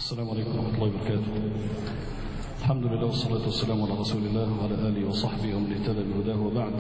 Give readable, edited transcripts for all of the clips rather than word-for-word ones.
السلام عليكم ورحمة الله وبركاته. الحمد لله والصلاة والسلام على رسول الله وعلى آله وصحبه ومن اهتدى بهداه وبعد.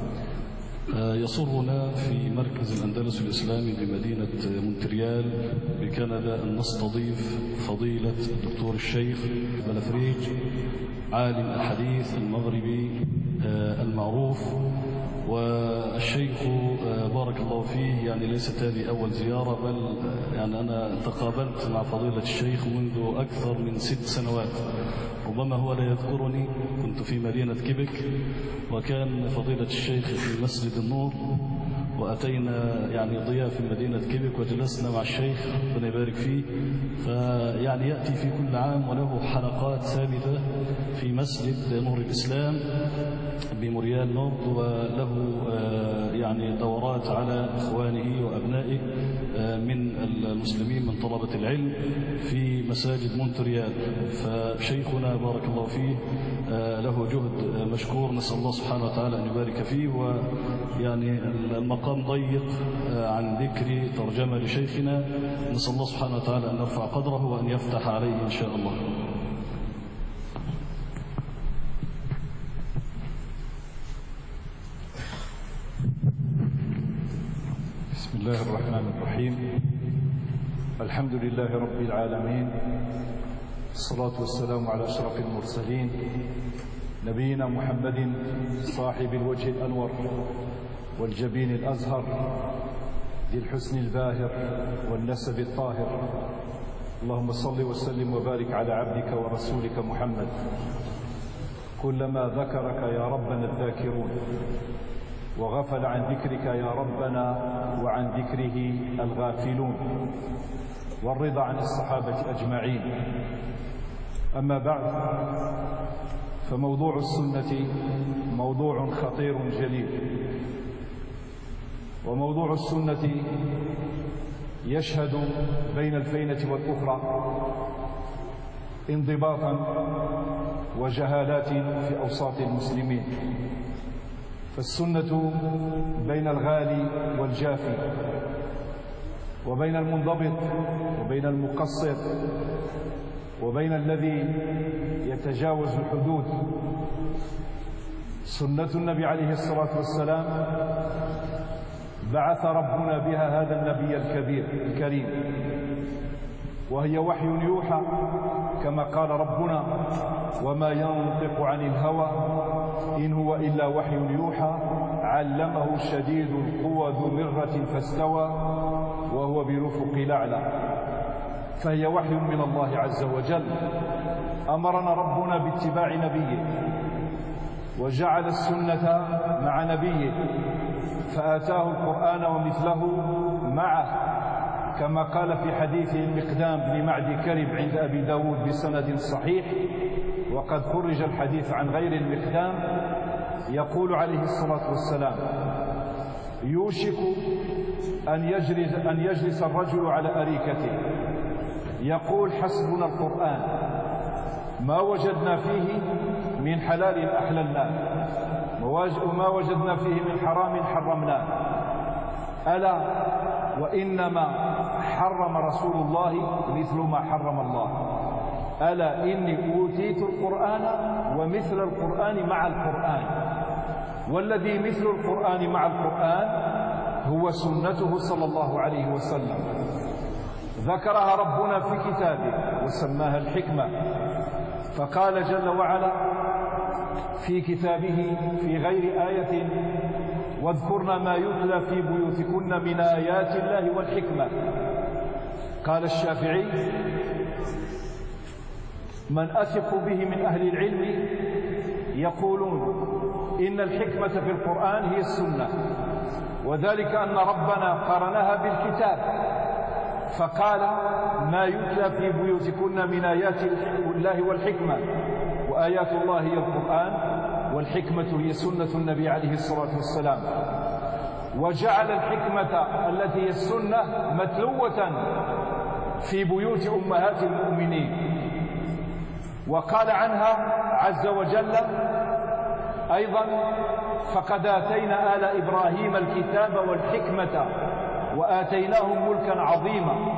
يسرنا في مركز الأندلس الإسلامي بمدينة مونتريال بكندا أن نستضيف فضيلة الدكتور الشيخ بلفريج عالم الحديث المغربي المعروف. والشيخ بارك الله فيه يعني ليست هذه أول زيارة، بل يعني أنا تقابلت مع فضيلة الشيخ منذ أكثر من 6 سنوات، ربما هو لا يذكرني. كنت في مدينة كيبك وكان فضيلة الشيخ في مسجد النور، وأتينا يعني ضياف في مدينة كيبك وجلسنا مع الشيخ ربنا يبارك فيه. فيعني يأتي في كل عام وله حلقات ثابتة في مسجد نور الإسلام بموريال نورد، وله يعني دورات على إخوانه وأبنائه من المسلمين من طلبة العلم في مساجد مونتريال. فشيخنا بارك الله فيه له جهد مشكور، نسأل الله سبحانه وتعالى أن يبارك فيه. ويعني المقام ضيق عن ذكر ترجمة لشيخنا، نسأل الله سبحانه وتعالى أن يرفع قدره وأن يفتح عليه إن شاء الله. بسم الله الرحمن الرحيم. الحمد لله رب العالمين، الصلاة والسلام على أشرف المرسلين نبينا محمد صاحب الوجه الأنور والجبين الأزهر ذي الحسن الباهر والنسب الطاهر. اللهم صل وسلم وبارك على عبدك ورسولك محمد. كلما ذكرك يا ربنا الذاكرون وغفل عن ذكرك يا ربنا وعن ذكره الغافلون، والرضا عن الصحابة أجمعين. أما بعد، فموضوع السنة موضوع خطير جليل، وموضوع السنة يشهد بين الفينة والأخرى انضباطا وجهالات في أوساط المسلمين. فالسنة بين الغالي والجافي، وبين المنضبط وبين المقصر، وبين الذي يتجاوز الحدود. سنة النبي عليه الصلاة والسلام بعث ربنا بها هذا النبي الكبير الكريم، وهي وحي يوحى كما قال ربنا: وما ينطق عن الهوى إن هو إلا وحي يوحى علمه شديد القوى ذو مرة فاستوى وهو بالأفق الأعلى. فهي وحي من الله عز وجل. أمرنا ربنا باتباع نبيه، وجعل السنة مع نبيه، فآتاه القرآن ومثله معه، كما قال في حديث المقدام بن معدي كرب عند أبي داود بسند صحيح، وقد خرج الحديث عن غير المقدام. يقول عليه الصلاة والسلام: يوشك أن يجلس الرجل على أريكته يقول: حسبنا القرآن، ما وجدنا فيه من حلال أحللناه، وما وجدنا فيه من حرام حرمناه. ألا وإنما حرم رسول الله مثل ما حرم الله. ألا إني أوتيت القرآن ومثل القرآن مع القرآن، والذي مثل القرآن مع القرآن هو سنته صلى الله عليه وسلم. ذكرها ربنا في كتابه وسماها الحكمة، فقال جل وعلا في كتابه في غير آية: واذكرن ما يتلى في بيوتكن من آيات الله والحكمة. قال الشافعي: من أثق به من أهل العلم يقولون إن الحكمة في القرآن هي السنة، وذلك أن ربنا قرنها بالكتاب فقال: ما يتلى في بيوتكن من آيات الله والحكمة، وآيات الله هي القرآن، والحكمة هي سنة النبي عليه الصلاة والسلام. وجعل الحكمة التي هي السنة متلوة في بيوت أمهات المؤمنين. وقال عنها عز وجل أيضا: فقد آتينا آل إبراهيم الكتاب والحكمة وآتيناهم ملكا عظيما.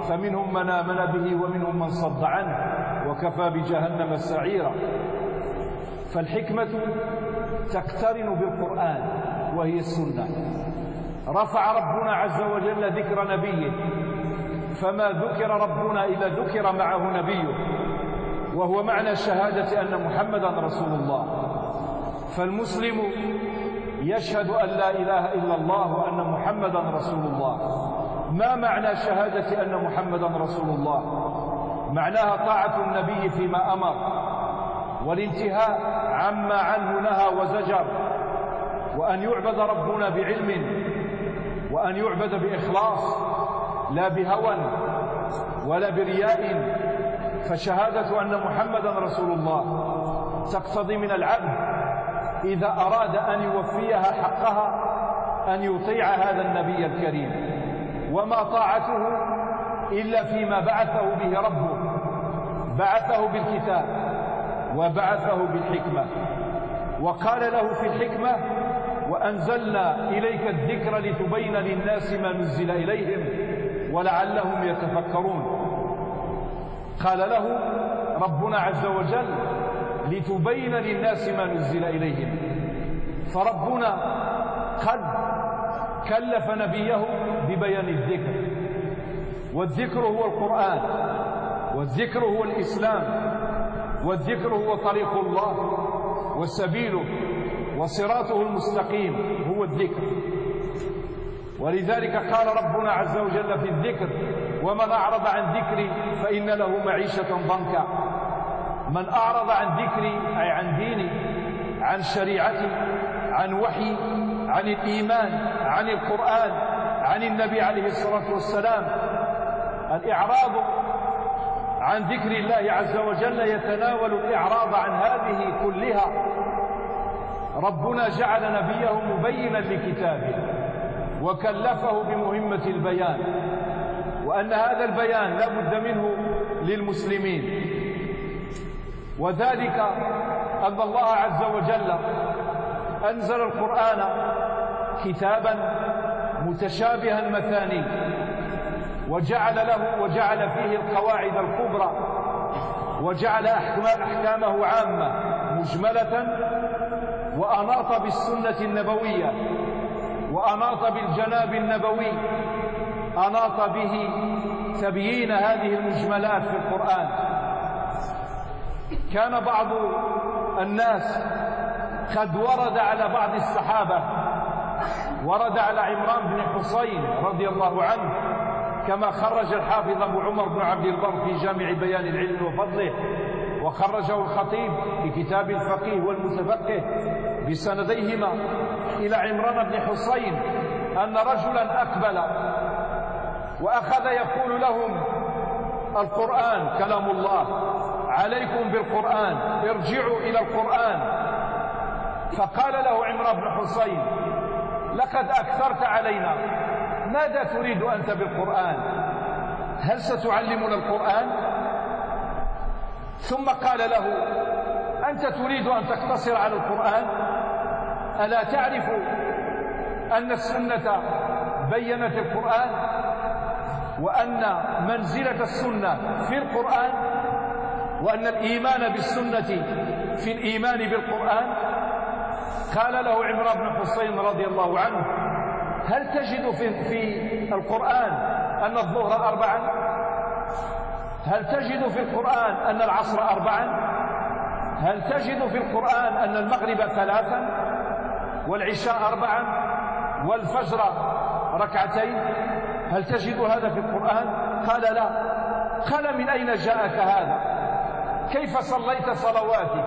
فمنهم من آمن به ومنهم من صد عنه وكفى بجهنم سعيرا. فالحكمة تقترن بالقرآن وهي السنة. رفع ربنا عز وجل ذكر نبيه، فما ذكر ربنا إلا ذكر معه نبيه، وهو معنى شهادة أن محمدا رسول الله. فالمسلم يشهد أن لا إله إلا الله وأن محمدا رسول الله. ما معنى شهادة أن محمدا رسول الله؟ معناها طاعة النبي فيما أمر، والانتهاء عما عنه نهى وزجر، وأن يعبد ربنا بعلم، وأن يعبد بإخلاص لا بهوى ولا برياء. فشهادة أن محمدا رسول الله تقتضي من العبد إذا أراد أن يوفيها حقها أن يطيع هذا النبي الكريم، وما طاعته إلا فيما بعثه به ربه، بعثه بالكتاب وبعثه بالحكمة. وقال له في الحكمة: وأنزلنا إليك الذكر لتبين للناس ما نزل إليهم ولعلهم يتفكرون. قال له ربنا عز وجل: لتبين للناس ما نزل إليهم. فربنا قد كلف نبيه ببيان الذكر، والذكر هو القرآن، والذكر هو الإسلام، والذكر هو طريق الله وسبيله وصراطه المستقيم، هو الذكر. ولذلك قال ربنا عز وجل في الذكر: ومن أعرض عن ذكري فإن له معيشة ضنكا. من أعرض عن ذكري أي عن ديني، عن شريعتي، عن وحي، عن الإيمان، عن القرآن، عن النبي عليه الصلاة والسلام. الإعراض عن ذكر الله عز وجل يتناول الإعراض عن هذه كلها. ربنا جعل نبيه مبينا لكتابه وكلفه بمهمة البيان، وأن هذا البيان لا بد منه للمسلمين، وذلك أن الله عز وجل أنزل القرآن كتابا متشابها مثاني، وجعل فيه القواعد الكبرى، وجعل أحكامه عامة مجملة، وأناط بالسنة النبوية، وأناط بالجناب النبوي، أناط به تبيين هذه المجملات في القرآن. كان بعض الناس قد ورد على بعض الصحابة، ورد على عمران بن حسين رضي الله عنه، كما خرج الحافظ أبو عمر بن عبد البر في جامع بيان العلم وفضله، وخرجه الخطيب في كتاب الفقيه والمتفقه بسنديهما إلى عمران بن حسين أن رجلا أقبل وأخذ يقول لهم: القرآن كلام الله، عليكم بالقرآن، ارجعوا إلى القرآن. فقال له عمران بن حسين: لقد أكثرت علينا، ماذا تريد أنت بالقرآن؟ هل ستعلمنا القرآن؟ ثم قال له: أنت تريد أن تقتصر على القرآن؟ ألا تعرف أن السنة بينت القرآن، وأن منزلة السنة في القرآن، وأن الإيمان بالسنة في الإيمان بالقرآن؟ قال له عمران بن حسين رضي الله عنه: هل تجد في القرآن أن الظهر 4؟ هل تجد في القرآن أن العصر 4؟ هل تجد في القرآن أن المغرب 3 والعشاء 4 والفجر 2؟ هل تجد هذا في القرآن؟ قال: لا. قال: من أين جاءك هذا؟ كيف صليت صلواتك؟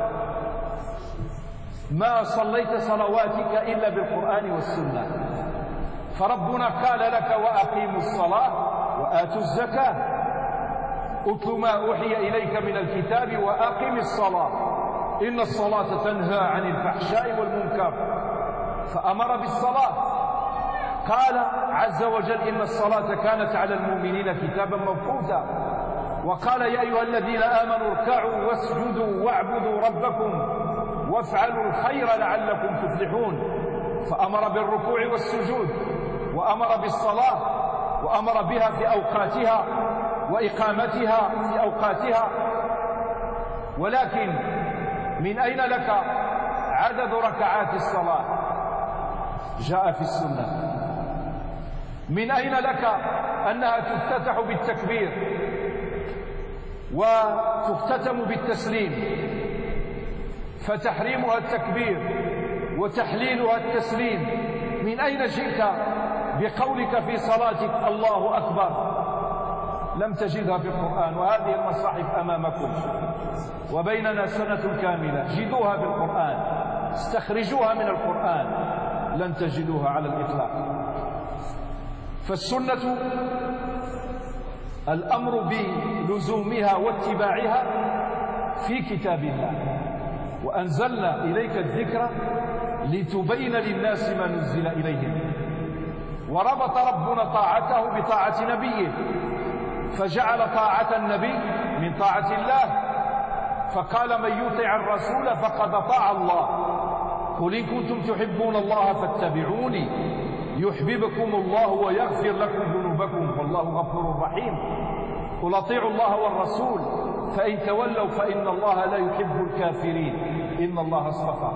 ما صليت صلواتك إلا بالقرآن والسنة. فربنا قال لك: وأقيموا الصلاة وآتوا الزكاة، أتل ما أوحي إليك من الكتاب وأقم الصلاة إن الصلاة تنهى عن الفحشاء والمنكر. فأمر بالصلاة. قال عز وجل: إن الصلاة كانت على المؤمنين كتابا موقوتا. وقال: يا أيها الذين آمنوا اركعوا واسجدوا واعبدوا ربكم وافعلوا الخير لعلكم تفلحون. فأمر بالركوع والسجود، وأمر بالصلاة، وأمر بها في أوقاتها وإقامتها في أوقاتها، ولكن من أين لك عدد ركعات الصلاة؟ جاء في السنة. من أين لك أنها تفتتح بالتكبير وتختتم بالتسليم، فتحريمها التكبير وتحليلها التسليم؟ من أين جئت بقولك في صلاتك الله أكبر؟ لم تجدها في القرآن، وهذه المصاحف أمامكم وبيننا سنة كاملة، جدوها في القرآن، استخرجوها من القرآن، لن تجدوها على الإطلاق. فالسنة الأمر بلزومها واتباعها في كتاب الله، وأنزلنا إليك الذكر لتبين للناس ما نزل إليهم. وربط ربنا طاعته بطاعة نبيه، فجعل طاعة النبي من طاعة الله، فقال من يطع الرسول فقد أطاع الله. قل إن كنتم تحبون الله فاتبعوني يحببكم الله ويغفر لكم ذنوبكم والله غفور رحيم. قل أطيعوا الله والرسول فإن تولوا فإن الله لا يحب الكافرين إن الله اصطفى.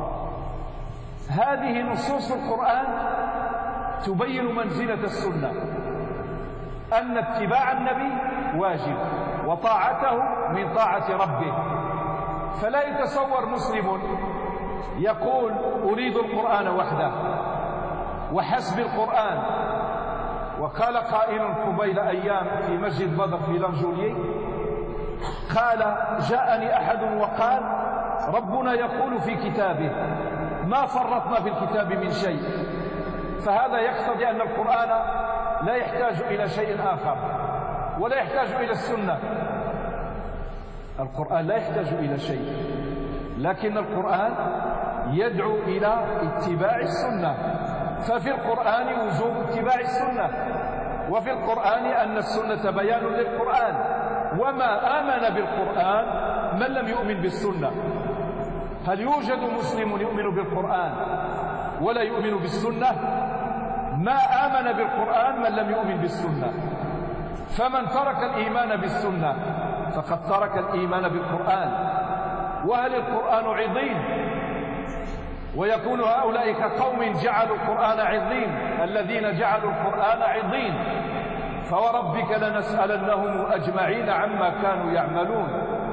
هذه نصوص القرآن تبين منزلة السنة، أن اتباع النبي واجب وطاعته من طاعة ربه. فلا يتصور مسلم يقول أريد القرآن وحده وحسب القرآن. وقال قائل قبيل أيام في مسجد بدر في لانجوليي، قال جاءني أحد وقال ربنا يقول في كتابه ما فرطنا في الكتاب من شيء. فهذا يقتضي أن القرآن لا يحتاج إلى شيء آخر ولا يحتاج إلى السنة. القرآن لا يحتاج إلى شيء، لكن القرآن يدعو إلى اتباع السنة. ففي القرآن وجوب اتباع السنة، وفي القرآن أن السنة بيان للقرآن. وما آمن بالقرآن من لم يؤمن بالسنة. هل يوجد مسلم يؤمن بالقرآن ولا يؤمن بالسنة؟ ما آمن بالقرآن من لم يؤمن بالسنة. فمن ترك الإيمان بالسنة فقد ترك الإيمان بالقرآن. وهل القرآن عظيم؟ ويكون هؤلاء كقوم جعلوا القرآن عظيم، الذين جعلوا القرآن عظيم. فوربك لنسألنهم أجمعين عما كانوا يعملون.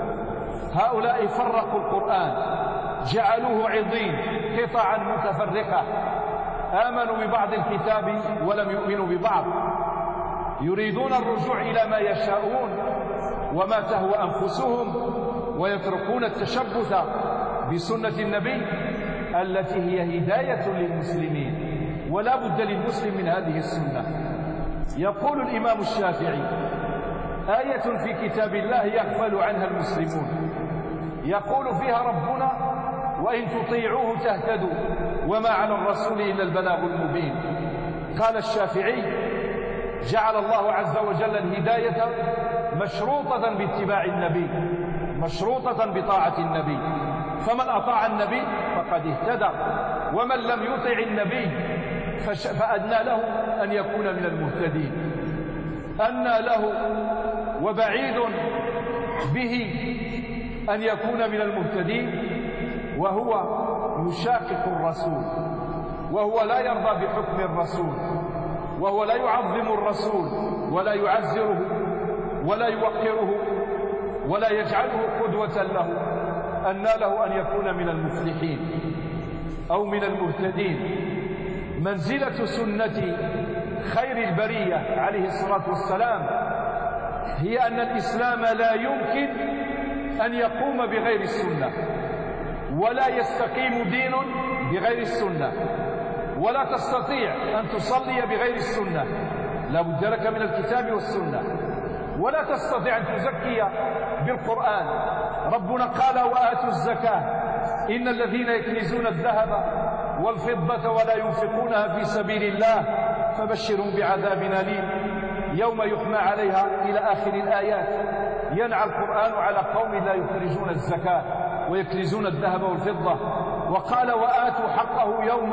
هؤلاء فرقوا القرآن، جعلوه عظيم، قطعا متفرقة، آمنوا ببعض الكتاب ولم يؤمنوا ببعض، يريدون الرجوع إلى ما يشاءون وما تهوى أنفسهم، ويتركون التشبث بسنة النبي التي هي هداية للمسلمين. ولا بد للمسلم من هذه السنة. يقول الإمام الشافعي آية في كتاب الله يغفل عنها المسلمون، يقول فيها ربنا وإن تطيعوه تهتدوا وما على الرسول إلا البلاغ المبين. قال الشافعي جعل الله عز وجل الهداية مشروطة باتباع النبي، مشروطة بطاعة النبي. فمن أطاع النبي فقد اهتدى، ومن لم يطع النبي فأدنى له أن يكون من المهتدين. أدنى له وبعيد به أن يكون من المهتدين وهو يشاقق الرسول، وهو لا يرضى بحكم الرسول، وهو لا يعظم الرسول ولا يعزره ولا يوقره ولا يجعله قدوة له. أن له أن يكون من المفلحين أو من المهتدين. منزلة سنة خير البرية عليه الصلاة والسلام هي أن الإسلام لا يمكن أن يقوم بغير السنة، ولا يستقيم دين بغير السنة، ولا تستطيع أن تصلي بغير السنة، لا بد لك من الكتاب والسنة. ولا تستطيع أن تزكي بالقرآن. ربنا قال وآتوا الزكاة إن الذين يكنزون الذهب والفضة ولا ينفقونها في سبيل الله فبشرهم بعذاب أليم يوم يحمى عليها إلى آخر الآيات. ينعى القرآن على قوم لا يخرجون الزكاة ويكنزون الذهب والفضة وقال وآتوا حقه يوم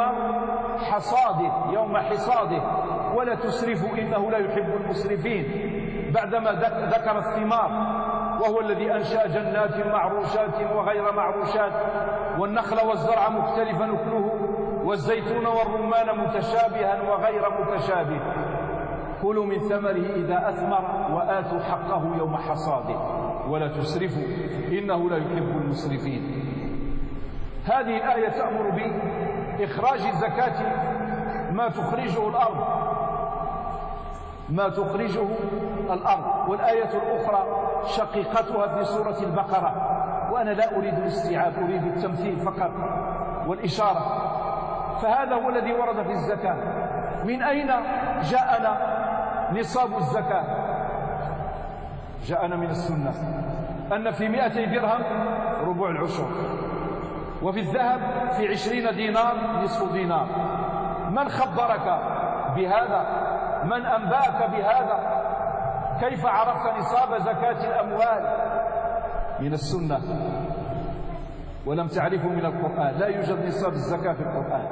حصاده ولا تسرفوا إنه لا يحب المسرفين، بعدما ذكر الثمار، وهو الذي أنشأ جنات معروشات وغير معروشات والنخل والزرع مختلفا أكله والزيتون والرمان متشابها وغير متشابه، كلوا من ثمره إذا أثمر وآتوا حقه يوم حصاده ولا تسرفوا إنه لا يحب المسرفين. هذه الآية تأمر بإخراج الزكاة ما تخرجه الأرض. والآية الأخرى شقيقتها في سورة البقرة، وأنا لا أريد الاستيعاب، أريد التمثيل فقط والإشارة. فهذا هو الذي ورد في الزكاة. من أين جاءنا نصاب الزكاة؟ جاءنا من السنة أن في 200 درهم ربع العشر، وفي الذهب في 20 دينار نصف دينار. من خبرك بهذا؟ من أنبأك بهذا؟ كيف عرفت نصاب زكاة الأموال؟ من السنة، ولم تعرفه من القرآن. لا يوجد نصاب الزكاة في القرآن.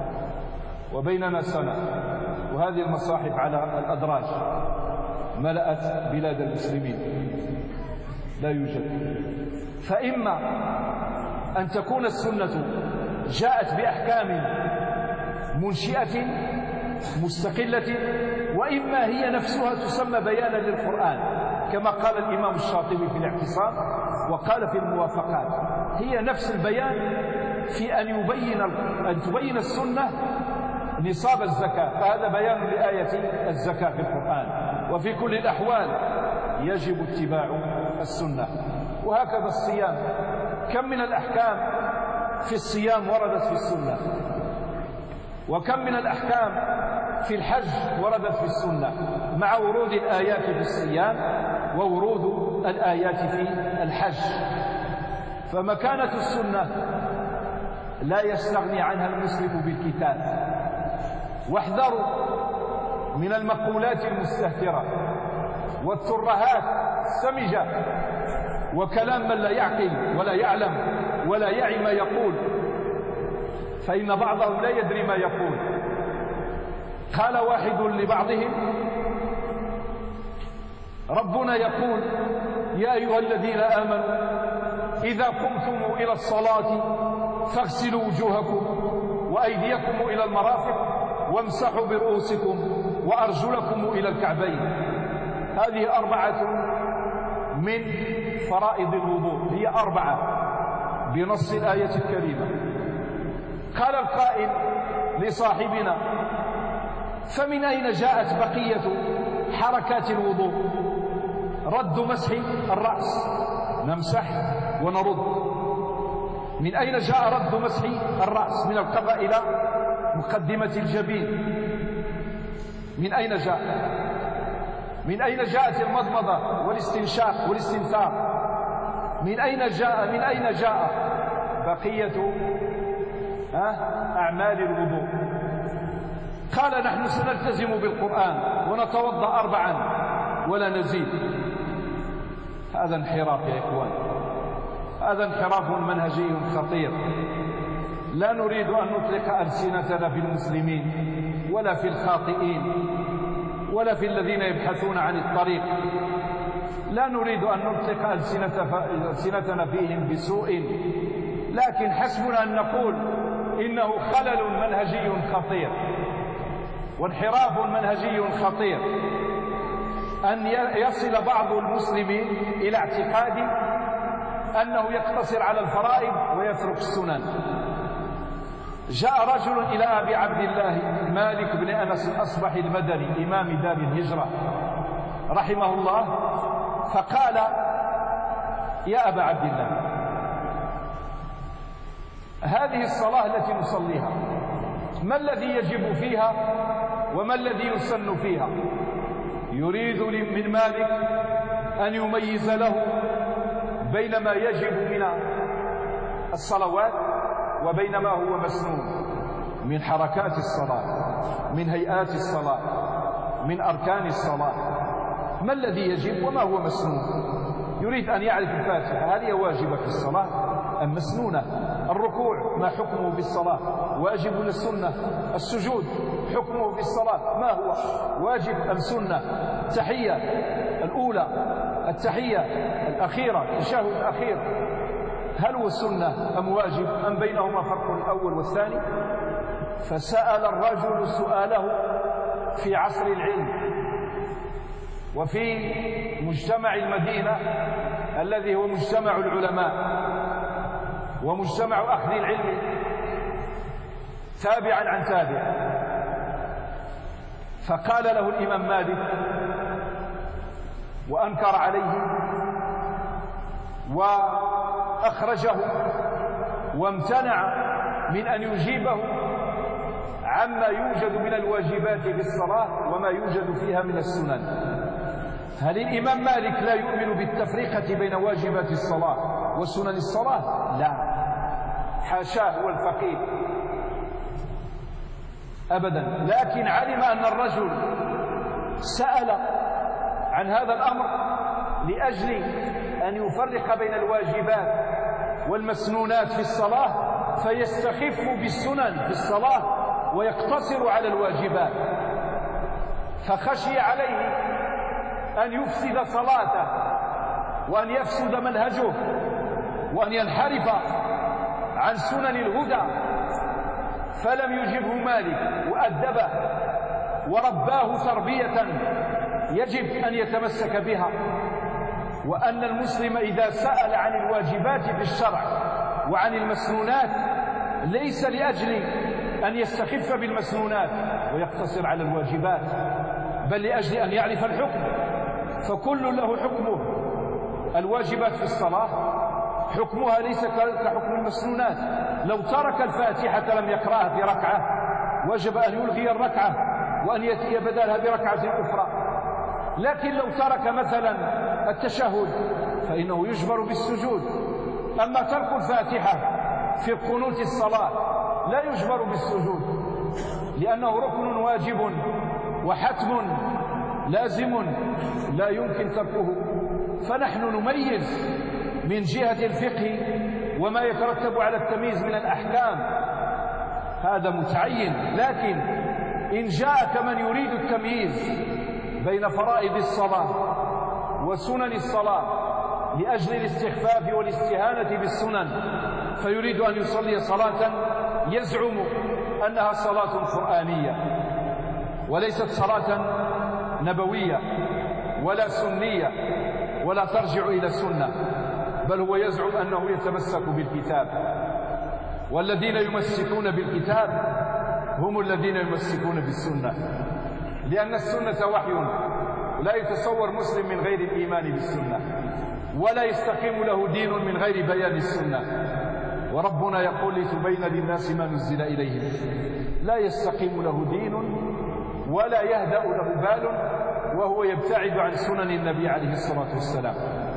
وبيننا سنة وهذه المصاحف على الأدراج ملأت بلاد المسلمين، لا يوجد. فإما أن تكون السنة جاءت بأحكام منشئة مستقلة، وإما هي نفسها تسمى بيانا للقرآن، كما قال الإمام الشاطبي في الاعتصام وقال في الموافقات، هي نفس البيان في أن تبين السنة نصاب الزكاة. فهذا بيان لآية الزكاة في القرآن. وفي كل الأحوال يجب اتباع السنة. وهكذا الصيام، كم من الأحكام في الصيام وردت في السنة، وكم من الأحكام في الحج وردت في السنة، مع ورود الآيات في الصيام وورود الآيات في الحج. فمكانة السنة لا يستغني عنها المسلم بالكتاب. واحذروا من المقولات المستهترة والترهات السمجة وكلام من لا يعقل ولا يعلم ولا يعي ما يقول، فإن بعضهم لا يدري ما يقول. قال واحد لبعضهم: ربنا يقول يا أيها الذين آمنوا إذا قمتم إلى الصلاة فاغسلوا وجوهكم وأيديكم إلى المرافق وامسحوا برؤوسكم وأرجلكم إلى الكعبين. هذه 4 من فرائض الوضوء، هي 4 بنص الآية الكريمة. قال القائل لصاحبنا: فمن أين جاءت بقية حركات الوضوء؟ رد مسح الرأس، نمسح ونرد. من أين جاء رد مسح الرأس من القبضة إلى مقدمة الجبين؟ من أين جاء؟ من أين جاءت المضمضة والاستنشاق والاستنثار؟ من أين جاء بقية أعمال الوضوء؟ قال: نحن سنلتزم بالقرآن ونتوضأ 4 ولا نزيد. هذا انحراف يا إخوان، هذا انحراف منهجي خطير. لا نريد أن نطلق ألسنتنا في المسلمين ولا في الخاطئين ولا في الذين يبحثون عن الطريق. لا نريد أن نطلق ألسنتنا فيهم بسوء، لكن حسبنا أن نقول إنه خلل منهجي خطير وانحراف منهجي خطير أن يصل بعض المسلمين إلى اعتقاد أنه يقتصر على الفرائض ويترك السنن. جاء رجل إلى أبي عبد الله مالك بن أنس الأصبحي المدني إمام دار الهجرة رحمه الله، فقال: يا أبا عبد الله، هذه الصلاة التي نصليها ما الذي يجب فيها وما الذي يسن فيها؟ يريد من مالك أن يميز له بين ما يجب من الصلوات وبين ما هو مسنون من حركات الصلاة، من هيئات الصلاة، من أركان الصلاة. ما الذي يجب وما هو مسنون؟ يريد أن يعرف الفاتحة هل هي واجبة في الصلاة أم مسنونة؟ الركوع ما حكمه في الصلاة؟ واجب ولا سنة؟ السجود حكمه في الصلاة ما هو؟ واجب أم سنة؟ التحية الأولى، التحية الأخيرة، التشهد الأخير، هل هو سنة أم واجب أم بينهما فرق الأول والثاني؟ فسأل الرجل سؤاله في عصر العلم وفي مجتمع المدينة الذي هو مجتمع العلماء ومجتمع أخذ العلم تابعا عن تابع. فقال له الإمام مالك وأنكر عليه وأخرجه وامتنع من أن يجيبه عما يوجد من الواجبات في الصلاة وما يوجد فيها من السنن. هل الإمام مالك لا يؤمن بالتفرقة بين واجبات الصلاة وسنن الصلاة؟ لا، حاشاه، هو الفقيه أبدا. لكن علم أن الرجل سأل عن هذا الأمر لأجل أن يفرق بين الواجبات والمسنونات في الصلاة فيستخف بالسنن في الصلاة ويقتصر على الواجبات، فخشي عليه أن يفسد صلاته وأن يفسد منهجه وأن ينحرف عن سنن الهدى، فلم يجبه مالك وأدبه ورباه تربية يجب أن يتمسك بها، وأن المسلم إذا سأل عن الواجبات في الشرع وعن المسنونات ليس لأجل أن يستخف بالمسنونات ويقتصر على الواجبات، بل لأجل أن يعرف الحكم، فكل له حكمه. الواجبات في الصلاة حكمها ليس كحكم المسنونات. لو ترك الفاتحة لم يقرأها في ركعة وجب أن يلغي الركعة وأن يأتي بدلها بركعة أخرى. لكن لو ترك مثلا التشهد فإنه يجبر بالسجود. أما ترك الفاتحة في قنوت الصلاة لا يجبر بالسجود، لأنه ركن واجب وحتم لازم لا يمكن تركه. فنحن نميز من جهة الفقه وما يترتب على التمييز من الأحكام، هذا متعين. لكن إن جاءك من يريد التمييز بين فرائض الصلاة وسنن الصلاة لأجل الاستخفاف والاستهانة بالسنن، فيريد أن يصلي صلاة يزعم أنها صلاة قرآنية وليست صلاة نبوية ولا سنية ولا ترجع إلى السنة، بل هو يزعم أنه يتمسك بالكتاب، والذين يمسكون بالكتاب هم الذين يمسكون بالسنة، لأن السنة وحي، لا يتصور مسلم من غير الإيمان بالسنة، ولا يستقيم له دين من غير بيان السنة. وربنا يقول لتبين للناس ما نزل إليهم، لا يستقيم له دين ولا يهدأ له بال وهو يبتعد عن سنن النبي عليه الصلاة والسلام.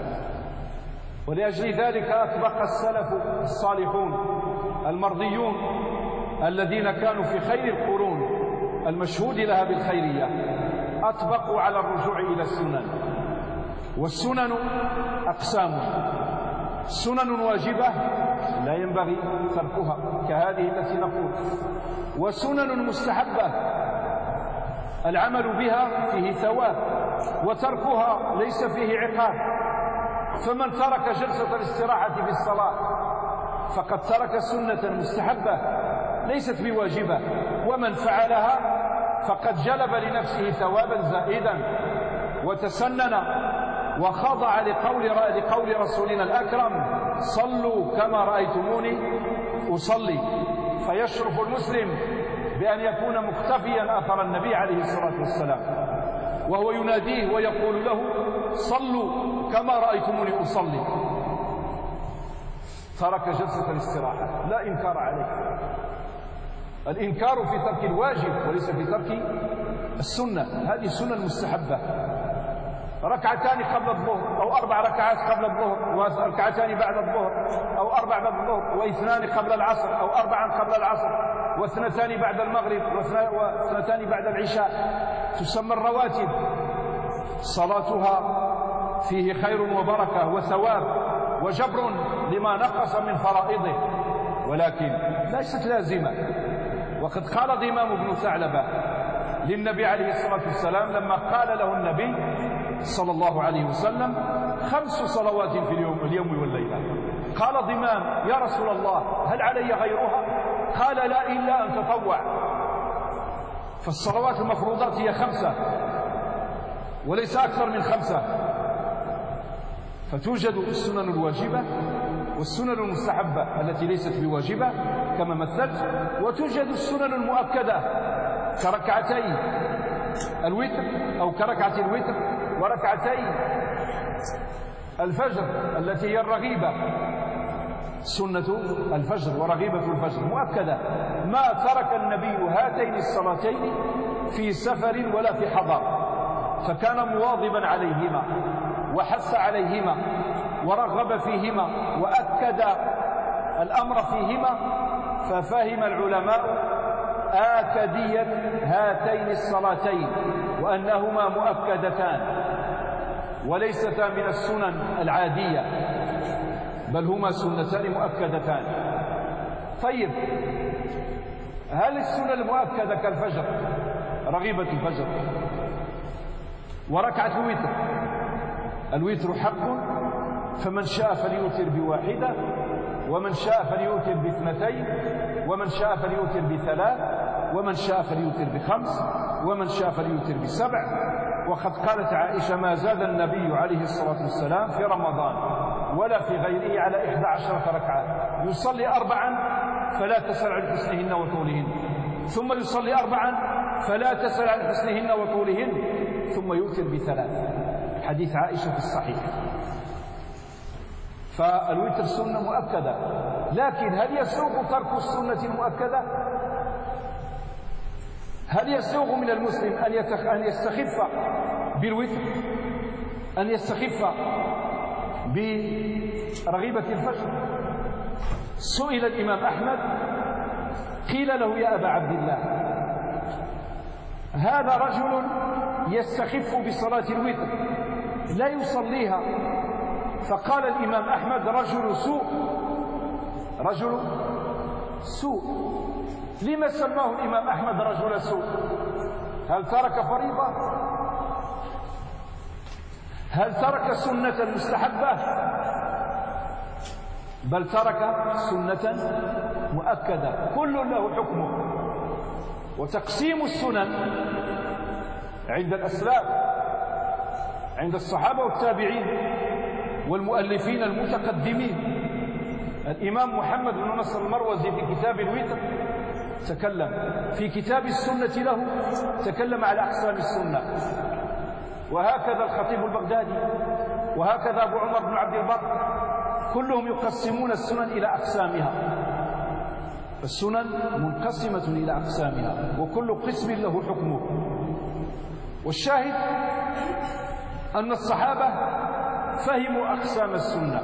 ولأجل ذلك أطبق السلف الصالحون المرضيون الذين كانوا في خير القرون المشهود لها بالخيرية أطبقوا على الرجوع إلى السنن. والسنن أقسام: سنن واجبة لا ينبغي تركها كهذه التي نقول، وسنن مستحبة العمل بها فيه ثواب وتركها ليس فيه عقاب. فمن ترك جلسة الاستراحة في الصلاة فقد ترك سنة مستحبة ليست بواجبة، ومن فعلها فقد جلب لنفسه ثوابا زائدا وتسنن وخضع لقول رسولنا الأكرم: صلوا كما رأيتموني أصلي. فيشرف المسلم بأن يكون مقتفيا أثر النبي عليه الصلاة والسلام، وهو يناديه ويقول له: صلوا كما رأيتموني أصلي. ترك جلسة الاستراحة لا إنكار عليه، الإنكار في ترك الواجب وليس في ترك السنة. هذه سنة مستحبة: ركعتان قبل الظهر، أو 4 ركعات قبل الظهر، وركعتان بعد الظهر، أو 4 بعد الظهر، و2 قبل العصر، أو 4 قبل العصر، و2 بعد المغرب، و2 بعد العشاء. تسمى الرواتب، صلاتها فيه خير وبركة وثواب وجبر لما نقص من فرائضه، ولكن ليست لازمة. وقد قال ضمام بن ثعلبة للنبي عليه الصلاة والسلام لما قال له النبي صلى الله عليه وسلم 5 صلوات في اليوم والليلة، قال ضمام: يا رسول الله هل علي غيرها؟ قال: لا، إلا أن تطوع. فالصلوات المفروضات هي 5 وليس أكثر من 5. فتوجد السنن الواجبة والسنن المستحبة التي ليست بواجبة كما مثلت، وتوجد السنن المؤكدة كركعتي الوتر أو كركعة الوتر وركعتي الفجر التي هي الرغيبة. سنة الفجر ورغيبة الفجر مؤكدة. ما ترك النبي هاتين الصلاتين في سفر ولا في حضر، فكان مواظبا عليهما وحث عليهما ورغب فيهما وأكد الأمر فيهما. ففهم العلماء آكدية هاتين الصلاتين وأنهما مؤكدتان وليستا من السنن العادية، بل هما سنتان مؤكدتان. طيب، هل السنة المؤكدة كالفجر، رغيبة الفجر وركعة الوتر؟ الوتر حق، فمن شاء فليوتر ب1 ومن شاء فليوتر ب2 ومن شاء فليوتر ب3 ومن شاء فليوتر ب5 ومن شاء فليوتر ب7. وقد قالت عائشة: ما زاد النبي عليه الصلاة والسلام في رمضان ولا في غيره على 11 ركعة، يصلي 4 فلا تسأل عن حسنهن وطولهن، ثم يصلي 4 فلا تسأل عن حسنهن وطولهن، ثم يوتر ب3. حديث عائشة في الصحيح. فالوتر سنة مؤكدة، لكن هل يسوغ ترك السنة المؤكدة؟ هل يسوغ من المسلم أن يستخف بالوتر، أن يستخف برغيبة الفجر؟ سئل الإمام أحمد قيل له: يا أبا عبد الله، هذا رجل يستخف بصلاة الوتر لا يصليها. فقال الإمام أحمد: رجل سوء، رجل سوء. لما سماه الإمام أحمد رجل سوء؟ هل ترك فريضة؟ هل ترك سنة مستحبة؟ بل ترك سنة مؤكدة، كل له حكمه. وتقسيم السنن عند الأسلاف، عند الصحابة والتابعين والمؤلفين المتقدمين، الإمام محمد بن نصر المروزي في كتاب الوتر تكلم، في كتاب السنة له تكلم على أقسام السنة، وهكذا الخطيب البغدادي، وهكذا أبو عمر بن عبد البر، كلهم يقسمون السنن إلى أقسامها. السنن منقسمة إلى أقسامها، وكل قسم له حكمه. والشاهد أن الصحابة فهموا أقسام السنة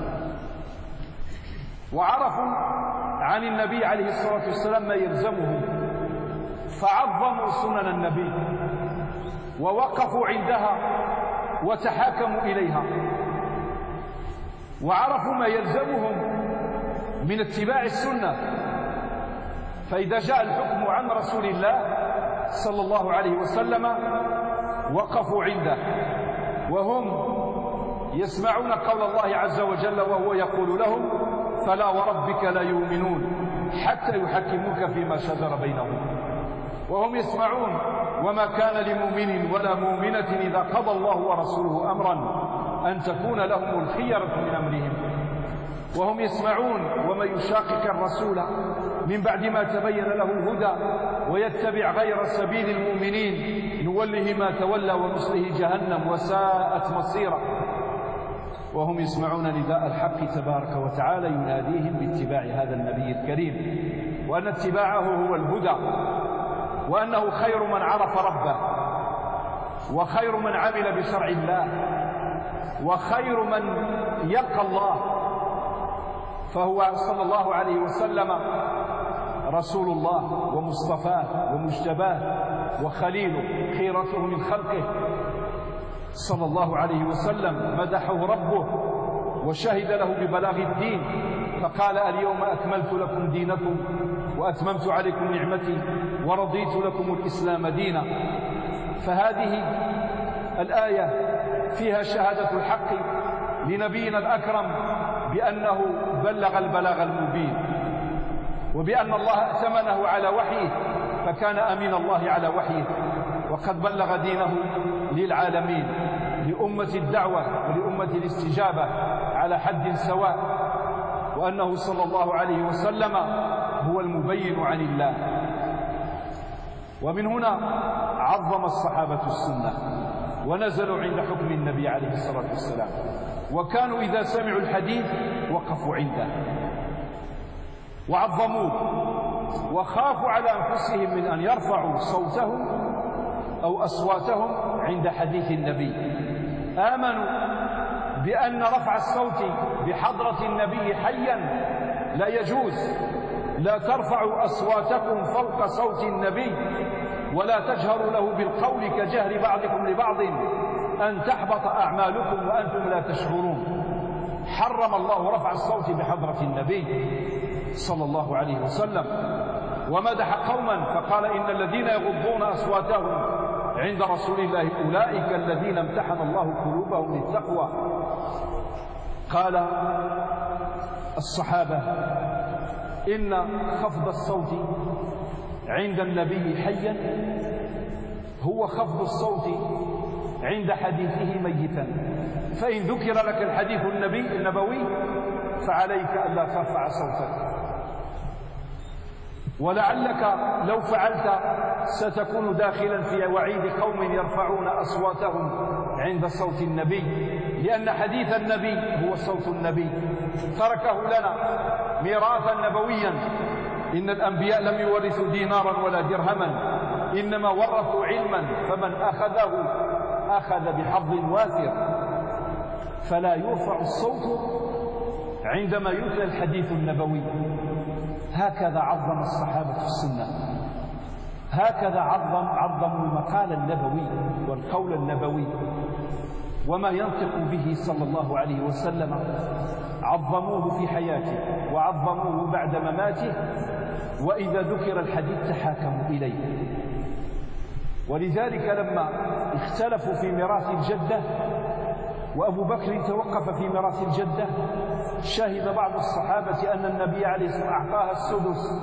وعرفوا عن النبي عليه الصلاة والسلام ما يلزمه، فعظموا سنن النبي ووقفوا عندها وتحاكموا إليها، وعرفوا ما يلزمهم من اتباع السنة. فإذا جاء الحكم عن رسول الله صلى الله عليه وسلم وقفوا عنده، وهم يسمعون قول الله عز وجل وهو يقول لهم: فلا وربك لا يؤمنون حتى يحكموك فيما شجر بينهم. وهم يسمعون: وما كان لمؤمن ولا مؤمنة إذا قضى الله ورسوله أمرا أن تكون لهم الخيرة من أمرهم. وهم يسمعون: ومن يشاقق الرسول من بعد ما تبين له الهدى ويتبع غير سبيل المؤمنين نوله ما تولى ونصله جهنم وساءت مصيرا. وهم يسمعون نداء الحق تبارك وتعالى يناديهم باتباع هذا النبي الكريم، وأن اتباعه هو الهدى، وأنه خير من عرف ربه، وخير من عمل بشرع الله، وخير من يلقى الله. فهو صلى الله عليه وسلم رسول الله ومصطفاه ومجتباه وخليله، خيرته من خلقه صلى الله عليه وسلم. مدحه ربه وشهد له ببلاغ الدين، فقال اليوم أكملت لكم دينكم وأتممت عليكم نعمتي ورضيت لكم الإسلام دينا. فهذه الآية فيها شهادة الحق لنبينا الأكرم بأنه بلغ البلاغ المبين، وبأن الله ائتمنه على وحيه فكان أمين الله على وحيه، وقد بلغ دينه للعالمين، لأمة الدعوة ولأمة الاستجابة على حد سواء، وأنه صلى الله عليه وسلم هو المبين عن الله. ومن هنا عظم الصحابة السنة ونزلوا عند حكم النبي عليه الصلاة والسلام، وكانوا إذا سمعوا الحديث وقفوا عنده وعظموه، وخافوا على أنفسهم من أن يرفعوا صوتهم أو أصواتهم عند حديث النبي. آمنوا بأن رفع الصوت بحضرة النبي حيا لا يجوز، لا ترفعوا أصواتكم فوق صوت النبي ولا تجهروا له بالقول كجهر بعضكم لبعض أن تحبط أعمالكم وأنتم لا تشعرون. حرم الله رفع الصوت بحضرة النبي صلى الله عليه وسلم، ومدح قوما فقال إن الذين يغضون أصواتهم عند رسول الله أولئك الذين امتحن الله قلوبهم للتقوى. قال الصحابة إن خفض الصوت عند النبي حيا هو خفض الصوت عند حديثه ميتا، فإن ذكر لك الحديث النبوي فعليك ألا ترفع صوتك، ولعلك لو فعلت ستكون داخلا في وعيد قوم يرفعون أصواتهم عند صوت النبي، لأن حديث النبي هو صوت النبي، تركه لنا ميراثا نبويا. إن الأنبياء لم يورثوا دينارا ولا درهما، إنما ورثوا علما، فمن أخذه أخذ بحظ وافر. فلا يرفع الصوت عندما يتلى الحديث النبوي. هكذا عظم الصحابة السنة، هكذا عظموا المقال النبوي والقول النبوي، وما ينطق به صلى الله عليه وسلم عظموه في حياته وعظموه بعد مماته، وإذا ذكر الحديث تحاكموا إليه. ولذلك لما اختلفوا في ميراث الجدة وأبو بكر توقف في ميراث الجدة، شهد بعض الصحابة أن النبي عليه الصلاة والسلام أعطاها السدس،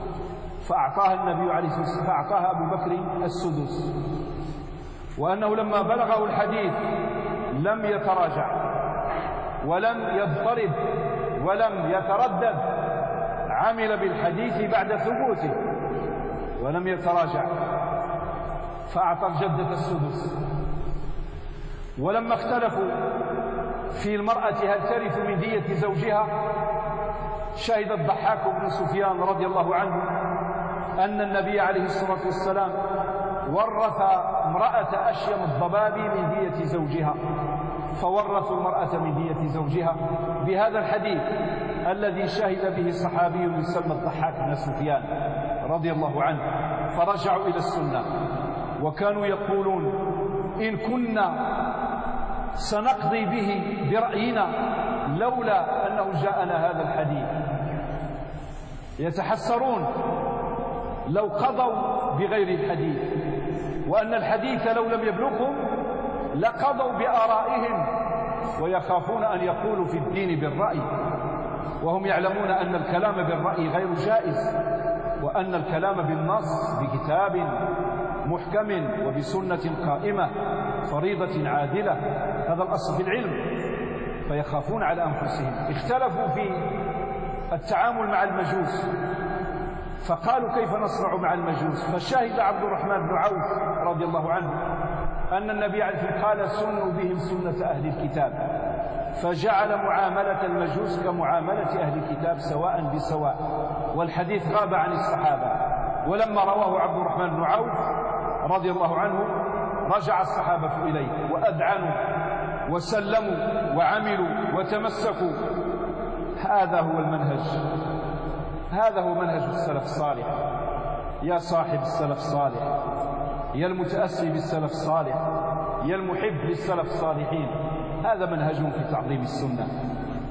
فأعطاها أبو بكر السدس، وأنه لما بلغه الحديث لم يتراجع ولم يضطرب ولم يتردد، عمل بالحديث بعد ثبوته ولم يتراجع، فأعطى الجدة السدس. ولما اختلفوا في المرأة هل ترث من دية زوجها، شهد الضحاك بن سفيان رضي الله عنه أن النبي عليه الصلاة والسلام ورث امرأة أشيم الضباب من دية زوجها، فورثوا المرأة من دية زوجها بهذا الحديث الذي شهد به صحابي يسمى الضحاك بن سفيان رضي الله عنه. فرجعوا إلى السنة، وكانوا يقولون إن كنا سنقضي به برأينا لولا أنه جاءنا هذا الحديث. يتحسرون لو قضوا بغير الحديث، وأن الحديث لو لم يبلغهم لقضوا بآرائهم، ويخافون أن يقولوا في الدين بالرأي، وهم يعلمون أن الكلام بالرأي غير جائز، وأن الكلام بالنص بكتاب محكم وبسنة قائمة فريضة عادلة هذا الأصل في العلم، فيخافون على أنفسهم. اختلفوا في التعامل مع المجوس، فقالوا كيف نصنع مع المجوس؟ فشهد عبد الرحمن بن عوف رضي الله عنه أن النبي عليه الصلاة والسلام قال سنوا بهم سنة أهل الكتاب، فجعل معاملة المجوس كمعاملة أهل الكتاب سواء بسواء، والحديث غاب عن الصحابة. ولما رواه عبد الرحمن بن عوف رضي الله عنه رجع الصحابة إليه وأذعنوا وسلموا وعملوا وتمسكوا. هذا هو المنهج، هذا هو منهج السلف الصالح. يا صاحب السلف الصالح، يا المتأسي بالسلف الصالح، يا المحب للسلف الصالحين، هذا منهجهم في تعظيم السنة،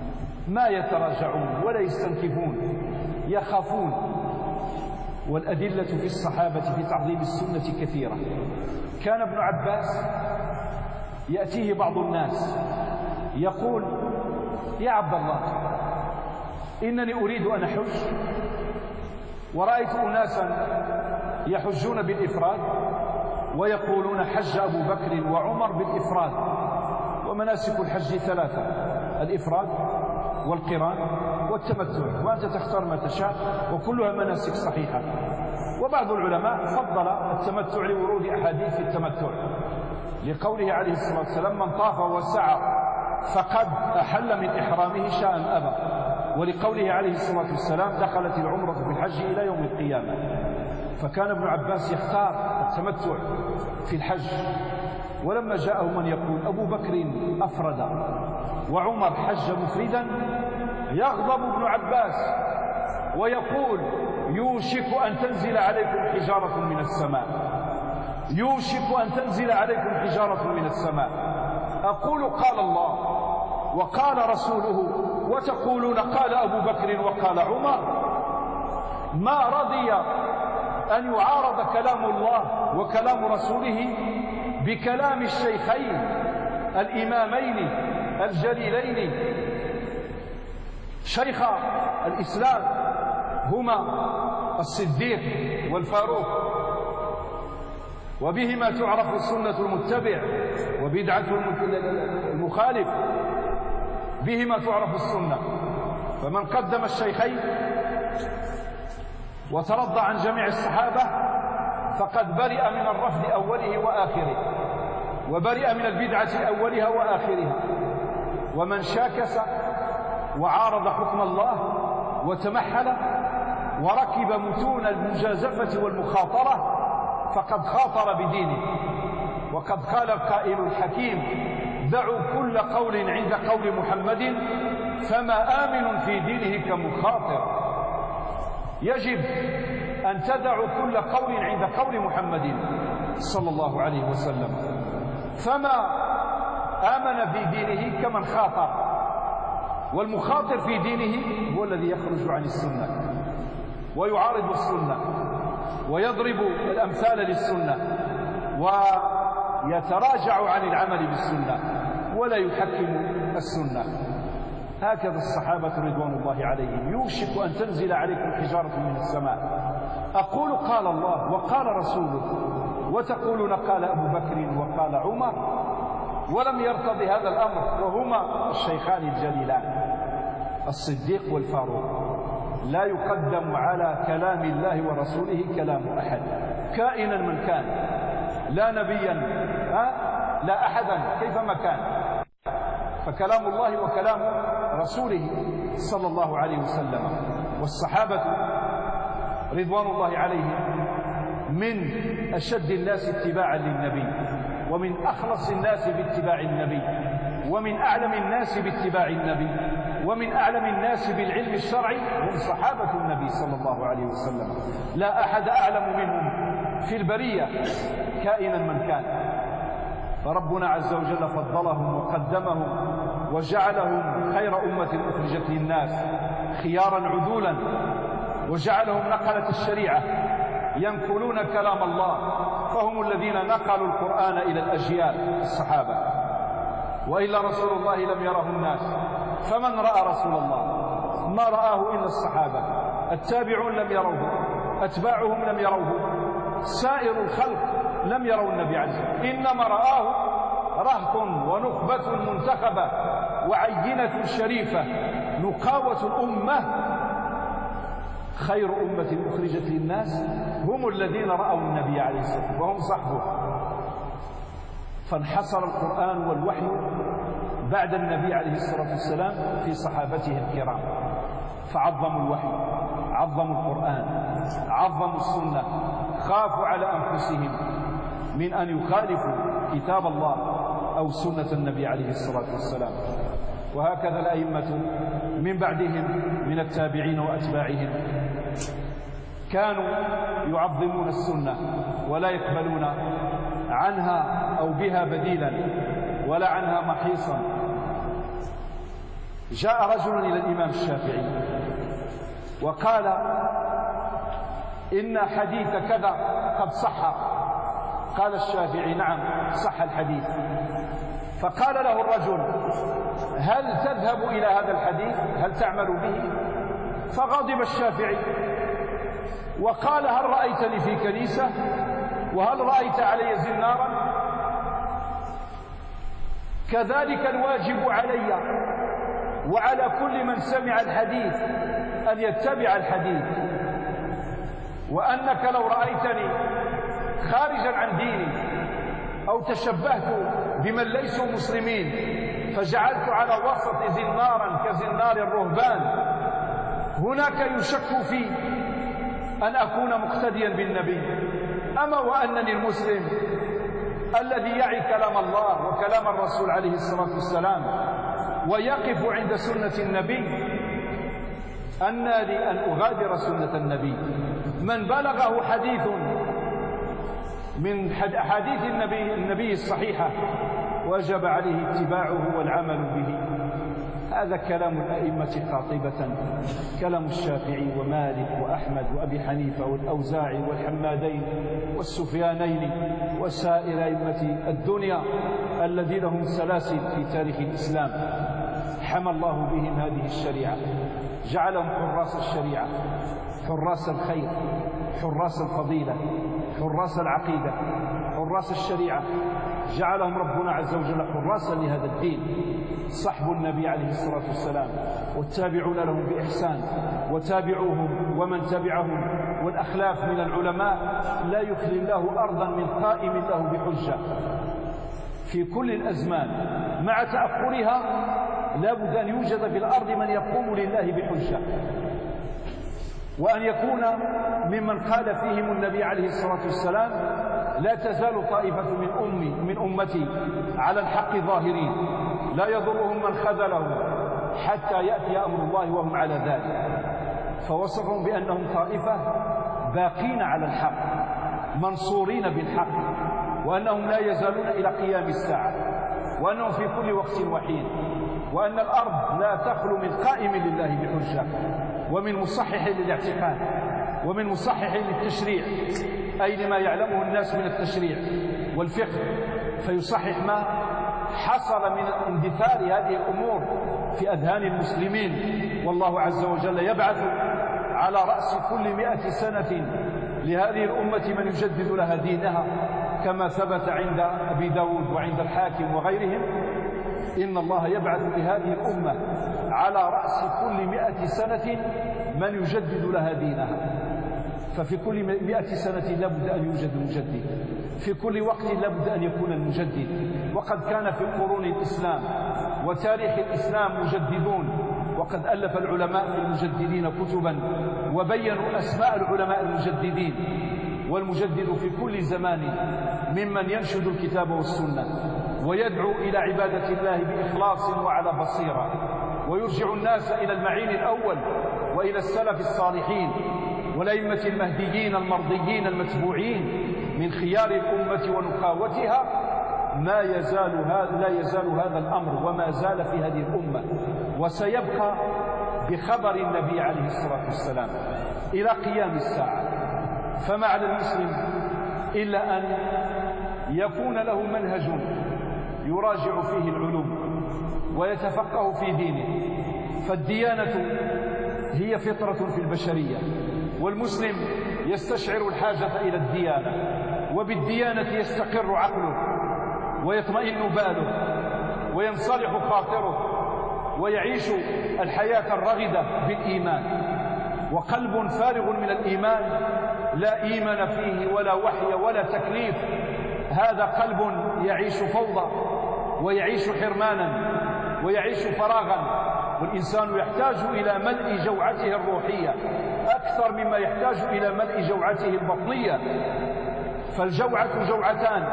ما يتراجعون ولا يستنكفون، يخافون. والأدلة في الصحابة في تعظيم السنة كثيرة. كان ابن عباس يأتيه بعض الناس يقول: يا عبد الله، إنني أريد أن أحج، ورأيت أناسا يحجون بالإفراد ويقولون حج أبو بكر وعمر بالإفراد، ومناسك الحج 3: الإفراد والقران والتمتع، وأنت تختار ما تشاء، وكلها مناسك صحيحة. وبعض العلماء فضل التمتع لورود أحاديث في التمتع، لقوله عليه الصلاة والسلام: من طاف وسعى فقد أحل من إحرامه شاء أم أبى، ولقوله عليه الصلاة والسلام: دخلت العمرة في الحج إلى يوم القيامة. فكان ابن عباس يختار التمتع في الحج. ولما جاءه من يقول أبو بكر أفرد وعمر حج مفردا، يغضب ابن عباس ويقول: يوشك أن تنزل عليكم حجارة من السماء، يوشك أن تنزل عليكم حجارة من السماء. أقول قال الله وقال رسوله، وتقولون قال أبو بكر وقال عمر. ما رضي أن يعارض كلام الله وكلام رسوله بكلام الشيخين الإمامين الجليلين شيخ الإسلام هما الصديق والفاروق، وبهما تعرف السنة المتبع وبدعة المخالف، بهما تعرف السنة. فمن قدم الشيخين وترضى عن جميع الصحابة فقد برئ من الرفض أوله وآخره، وبرئ من البدعة أولها وآخرها. ومن شاكس وعارض حكم الله وتمحل وركب متون المجازفة والمخاطرة فقد خاطر بدينه. وقد قال القائل الحكيم: دعوا كل قول عند قول محمد، فما آمن في دينه كمخاطر. يجب أن تدعوا كل قول عند قول محمد صلى الله عليه وسلم، فما آمن في دينه كمن خاطر. والمخاطر في دينه هو الذي يخرج عن السنة ويعارض السنة ويضرب الأمثال للسنة ويتراجع عن العمل بالسنة ولا يحكم السنة. هكذا الصحابة رضوان الله عليهم. يوشك أن تنزل عليكم حجارة من السماء. أقول قال الله وقال رسوله، وتقولون قال أبو بكر وقال عمر. ولم يرتضي هذا الأمر، وهما الشيخان الجليلان الصديق والفاروق. لا يقدم على كلام الله ورسوله كلام أحد كائنا من كان، لا نبيا لا أحدا كيفما كان، فكلام الله وكلام رسوله صلى الله عليه وسلم. والصحابة رضوان الله عليهم من أشد الناس اتباعا للنبي، ومن أخلص الناس باتباع النبي، ومن أعلم الناس باتباع النبي، ومن أعلم الناس بالعلم الشرعي هم صحابة النبي صلى الله عليه وسلم. لا أحد أعلم منهم في البرية كائنا من كان. فربنا عز وجل فضلهم وقدمهم وجعلهم خير أمة أخرجت للناس، خيارا عدولا، وجعلهم نقلة الشريعة ينقلون كلام الله، فهم الذين نقلوا القرآن إلى الأجيال الصحابة. وإلا رسول الله لم يره الناس، فمن رأى رسول الله؟ ما رآه إلا الصحابة. التابعون لم يروه، أتباعهم لم يروه، سائر الخلق لم يروا النبي عليه الصلاة والسلام. إنما رآه رهط ونخبة منتخبة وعينة شريفة، نقاوة الأمة. خير أمة أخرجت للناس هم الذين رأوا النبي عليه الصلاة والسلام وهم صحبه. فانحصر القرآن والوحي بعد النبي عليه الصلاة والسلام في صحابته الكرام، فعظموا الوحي، عظموا القرآن، عظموا السنة، خافوا على أنفسهم من أن يخالفوا كتاب الله أو سنة النبي عليه الصلاة والسلام. وهكذا الأئمة من بعدهم من التابعين وأتباعهم كانوا يعظمون السنة ولا يقبلون عنها أو بها بديلا ولا عنها محيصا. جاء رجل إلى الإمام الشافعي وقال إن حديث كذا قد صح. قال الشافعي نعم صح الحديث. فقال له الرجل هل تذهب إلى هذا الحديث؟ هل تعمل به؟ فغضب الشافعي وقال هل رأيتني في كنيسة؟ وهل رأيت علي زنارا؟ كذلك الواجب علي وعلى كل من سمع الحديث أن يتبع الحديث، وأنك لو رأيتني خارجا عن ديني أو تشبهت بمن ليسوا مسلمين فجعلت على وسط زنارا كزنار الرهبان، هناك يشك في أن أكون مقتديا بالنبي. أما وأنني المسلم الذي يعي كلام الله وكلام الرسول عليه الصلاة والسلام ويقف عند سنة النبي، أن لي أن أغادر سنة النبي. من بلغه حديث من أحاديث النبي الصحيحة وجب عليه اتباعه والعمل به. هذا كلام الأئمة قاطبة، كلام الشافعي ومالك وأحمد وأبي حنيفة والأوزاعي والحمادين والسفيانين وسائر أئمة الدنيا الذين هم سلاسل في تاريخ الإسلام. حمى الله بهم هذه الشريعة، جعلهم حراس الشريعة، حراس الخير، حراس الفضيلة، حراس العقيدة، حراس الشريعة. جعلهم ربنا عز وجل حراسا لهذا الدين، صحب النبي عليه الصلاة والسلام والتابعون لهم بإحسان وتابعوهم ومن تبعهم والأخلاف من العلماء. لا يخلي الله أرضا من قائم له بحجة في كل الأزمان، مع تأخرها لا بد أن يوجد في الأرض من يقوم لله بحجة، وأن يكون ممن قال فيهم النبي عليه الصلاة والسلام لا تزال طائفة من أمتي على الحق ظاهرين لا يضرهم من خذلهم حتى يأتي أمر الله وهم على ذلك. فوصفهم بأنهم طائفة باقين على الحق منصورين بالحق، وأنهم لا يزالون إلى قيام الساعة، وأنهم في كل وقت وحين، وأن الأرض لا تخلو من قائم لله بحجة ومن مصحح للاعتقاد ومن مصحح للتشريع، أي لما يعلمه الناس من التشريع والفقه، فيصحح ما حصل من اندثار هذه الأمور في أذهان المسلمين. والله عز وجل يبعث على رأس كل 100 سنة لهذه الأمة من يجدد لها دينها، كما ثبت عند أبي داود وعند الحاكم وغيرهم. إن الله يبعث لهذه الأمة على رأس كل 100 سنة من يجدد لها دينها. ففي كل 100 سنة لابد أن يوجد مجدد، في كل وقت لابد أن يكون المجدد. وقد كان في قرون الإسلام وتاريخ الإسلام مجددون، وقد ألف العلماء في المجددين كتبا وبينوا أسماء العلماء المجددين. والمجدد في كل زمان ممن ينشد الكتاب والسنة ويدعو إلى عبادة الله بإخلاص وعلى بصيرة، ويرجع الناس إلى المعين الأول وإلى السلف الصالحين والأئمة المهديين المرضيين المتبوعين من خيار الأمة ونقاوتها. لا يزال هذا الأمر وما زال في هذه الأمة، وسيبقى بخبر النبي عليه الصلاة والسلام إلى قيام الساعة. فما على المسلم إلا أن يكون له منهج يراجع فيه العلوم ويتفقه في دينه، فالديانة هي فطرة في البشرية، والمسلم يستشعر الحاجة إلى الديانة، وبالديانة يستقر عقله ويطمئن باله وينصلح خاطره ويعيش الحياة الرغدة بالإيمان. وقلب فارغ من الإيمان لا إيمان فيه ولا وحي ولا تكليف، هذا قلب يعيش فوضى ويعيش حرمانا ويعيش فراغا. والإنسان يحتاج إلى ملء جوعته الروحية أكثر مما يحتاج إلى ملء جوعته البطنية. فالجوعة جوعتان،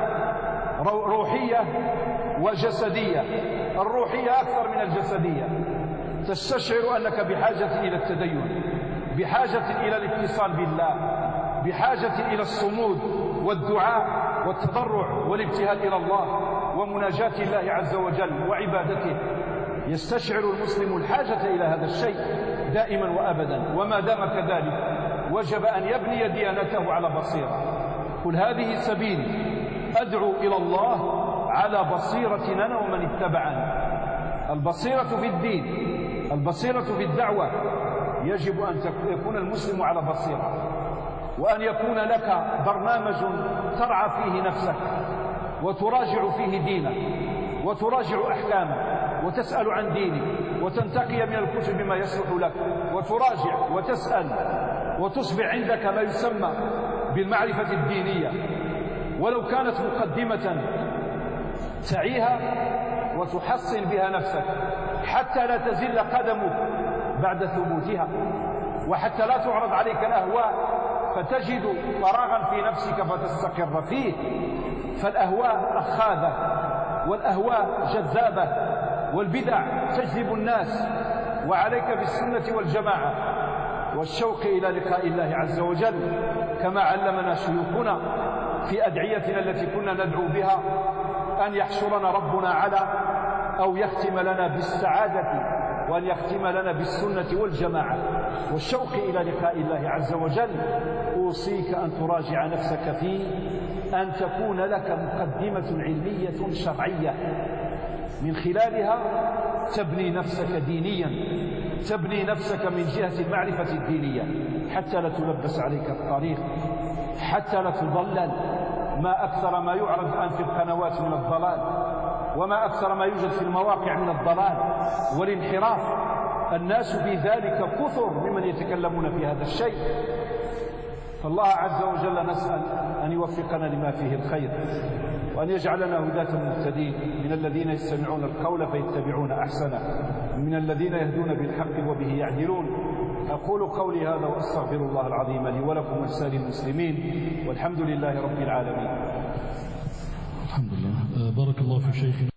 روحية وجسدية. الروحية أكثر من الجسدية، تستشعر أنك بحاجة إلى التدين، بحاجة إلى الاتصال بالله، بحاجة إلى الصمود والدعاء والتضرع والابتهال إلى الله ومناجاة الله عز وجل وعبادته. يستشعر المسلم الحاجة إلى هذا الشيء دائما وأبدا، وما دام كذلك وجب أن يبني ديانته على بصيرة. قل هذه سبيلي أدعو إلى الله على بصيرة أنا ومن اتبعني. البصيرة في الدين، البصيرة في الدعوة، يجب أن يكون المسلم على بصيرة، وأن يكون لك برنامج ترعى فيه نفسك وتراجع فيه دينك وتراجع أحكامك وتسأل عن دينك وتنتقي من الكتب ما يصلح لك وتراجع وتسأل وتصبح عندك ما يسمى بالمعرفة الدينية، ولو كانت مقدمة تعيها وتحصن بها نفسك حتى لا تزل قدمك بعد ثبوتها، وحتى لا تعرض عليك الأهواء فتجد فراغا في نفسك فتستقر فيه. فالأهواء أخاذة، والأهواء جذابة، والبدع تجذب الناس، وعليك بالسنة والجماعة والشوق إلى لقاء الله عز وجل، كما علمنا شيوخنا في أدعيتنا التي كنا ندعو بها أن يحشرنا ربنا على أو يختم لنا بالسعادة، وأن يختم لنا بالسنة والجماعة والشوق إلى لقاء الله عز وجل. أوصيك أن تراجع نفسك في أن تكون لك مقدمة علمية شرعية من خلالها تبني نفسك دينيا، تبني نفسك من جهة المعرفة الدينية، حتى لا تلبس عليك الطريق، حتى لا تضلل. ما أكثر ما يعرض الآن في القنوات من الضلال، وما أكثر ما يوجد في المواقع من الضلال والانحراف. الناس في ذلك كثر ممن يتكلمون في هذا الشيء. فالله عز وجل نسأل أن يوفقنا لما فيه الخير، وأن يجعلنا هداة مهتدين، من الذين يستمعون القول فيتبعون أحسنه، من الذين يهدون بالحق وبه يعدلون. أقول قولي هذا وأستغفر الله العظيم لي ولكم ولسائر المسلمين، والحمد لله رب العالمين. الحمد لله. بارك الله في شيخنا.